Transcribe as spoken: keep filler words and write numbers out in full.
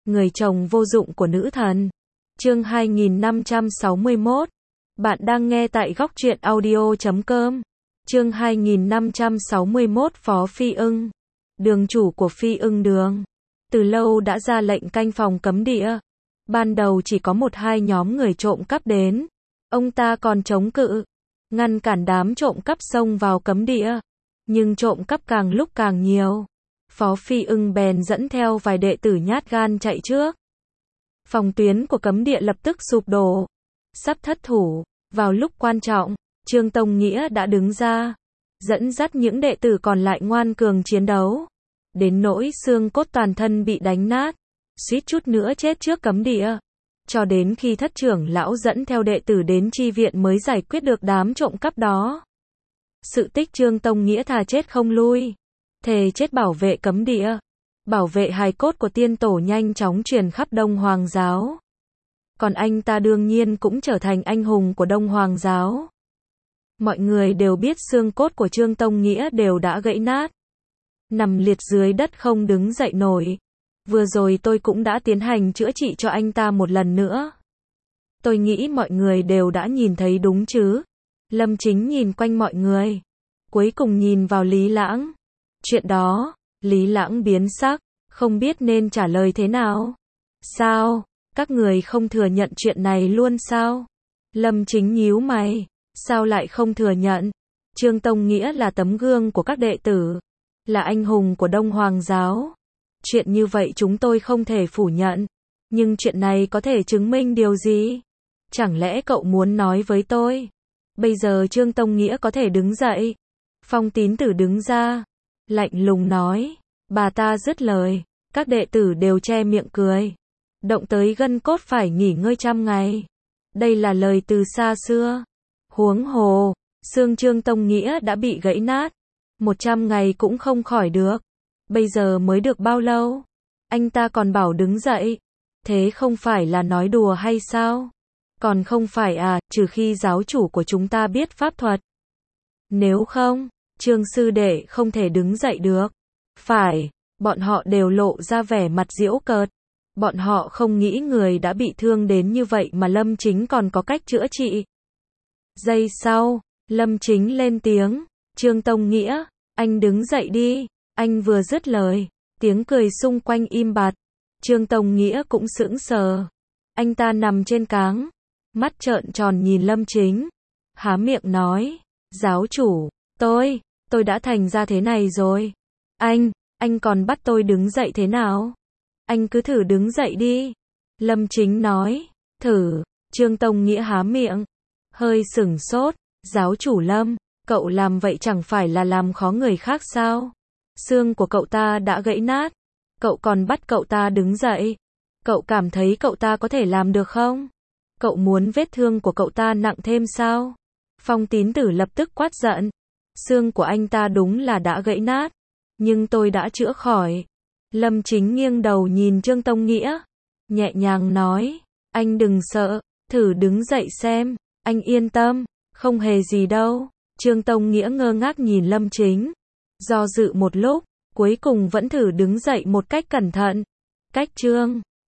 Người chồng vô dụng của nữ thần. Chương hai nghìn năm trăm sáu mươi mốt. Bạn đang nghe tại góc truyện audio chấm com. Chương hai nghìn năm trăm sáu mươi mốt. Phó Phi Ưng, đường chủ của Phi Ưng Đường, từ lâu đã ra lệnh canh phòng cấm địa. Ban đầu chỉ có một hai nhóm người trộm cắp đến, ông ta còn chống cự, ngăn cản đám trộm cắp xông vào cấm địa. Nhưng trộm cắp càng lúc càng nhiều. Phó Phi Ưng bèn dẫn theo vài đệ tử nhát gan chạy trước. Phòng tuyến của cấm địa lập tức sụp đổ, sắp thất thủ. Vào lúc quan trọng, Trương Tông Nghĩa đã đứng ra, dẫn dắt những đệ tử còn lại ngoan cường chiến đấu. Đến nỗi xương cốt toàn thân bị đánh nát, suýt chút nữa chết trước cấm địa. Cho đến khi thất trưởng lão dẫn theo đệ tử đến chi viện mới giải quyết được đám trộm cắp đó. Sự tích Trương Tông Nghĩa thà chết không lui, thề chết bảo vệ cấm địa, bảo vệ hài cốt của tiên tổ nhanh chóng truyền khắp Đông Hoàng giáo. Còn anh ta đương nhiên cũng trở thành anh hùng của Đông Hoàng giáo. Mọi người đều biết xương cốt của Trương Tông Nghĩa đều đã gãy nát, nằm liệt dưới đất không đứng dậy nổi. Vừa rồi tôi cũng đã tiến hành chữa trị cho anh ta một lần nữa. Tôi nghĩ mọi người đều đã nhìn thấy đúng chứ? Lâm Chính nhìn quanh mọi người, cuối cùng nhìn vào Lý Lãng. Chuyện đó, Lý Lãng biến sắc, không biết nên trả lời thế nào. Sao? Các người không thừa nhận chuyện này luôn sao? Lâm Chính nhíu mày, sao lại không thừa nhận? Trương Tông Nghĩa là tấm gương của các đệ tử, là anh hùng của Đông Hoàng giáo. Chuyện như vậy chúng tôi không thể phủ nhận. Nhưng chuyện này có thể chứng minh điều gì? Chẳng lẽ cậu muốn nói với tôi? Bây giờ Trương Tông Nghĩa có thể đứng dậy. Phong Tín Tử đứng ra, lạnh lùng nói. Bà ta dứt lời, các đệ tử đều che miệng cười. Động tới gân cốt phải nghỉ ngơi trăm ngày. Đây là lời từ xa xưa. Huống hồ, xương Trương Tông Nghĩa đã bị gãy nát, một trăm ngày cũng không khỏi được. Bây giờ mới được bao lâu? Anh ta còn bảo đứng dậy. Thế không phải là nói đùa hay sao? Còn không phải à, trừ khi giáo chủ của chúng ta biết pháp thuật. Nếu không, Trương sư đệ không thể đứng dậy được. Phải, bọn họ đều lộ ra vẻ mặt giễu cợt. Bọn họ không nghĩ người đã bị thương đến như vậy mà Lâm Chính còn có cách chữa trị. Giây sau, Lâm Chính lên tiếng. Trương Tông Nghĩa, anh đứng dậy đi. Anh vừa dứt lời, tiếng cười xung quanh im bặt. Trương Tông Nghĩa cũng sững sờ. Anh ta nằm trên cáng, mắt trợn tròn nhìn Lâm Chính, há miệng nói, giáo chủ, tôi, tôi đã thành ra thế này rồi. Anh, anh còn bắt tôi đứng dậy thế nào? Anh cứ thử đứng dậy đi. Lâm Chính nói, thử. Trương Tông Nghĩa há miệng, hơi sửng sốt. Giáo chủ Lâm, cậu làm vậy chẳng phải là làm khó người khác sao? Xương của cậu ta đã gãy nát, cậu còn bắt cậu ta đứng dậy. Cậu cảm thấy cậu ta có thể làm được không? Cậu muốn vết thương của cậu ta nặng thêm sao? Phong Tín Tử lập tức quát giận. Xương của anh ta đúng là đã gãy nát, nhưng tôi đã chữa khỏi. Lâm Chính nghiêng đầu nhìn Trương Tông Nghĩa, nhẹ nhàng nói, anh đừng sợ, thử đứng dậy xem, anh yên tâm, không hề gì đâu. Trương Tông Nghĩa ngơ ngác nhìn Lâm Chính, do dự một lúc, cuối cùng vẫn thử đứng dậy một cách cẩn thận. Cách Trương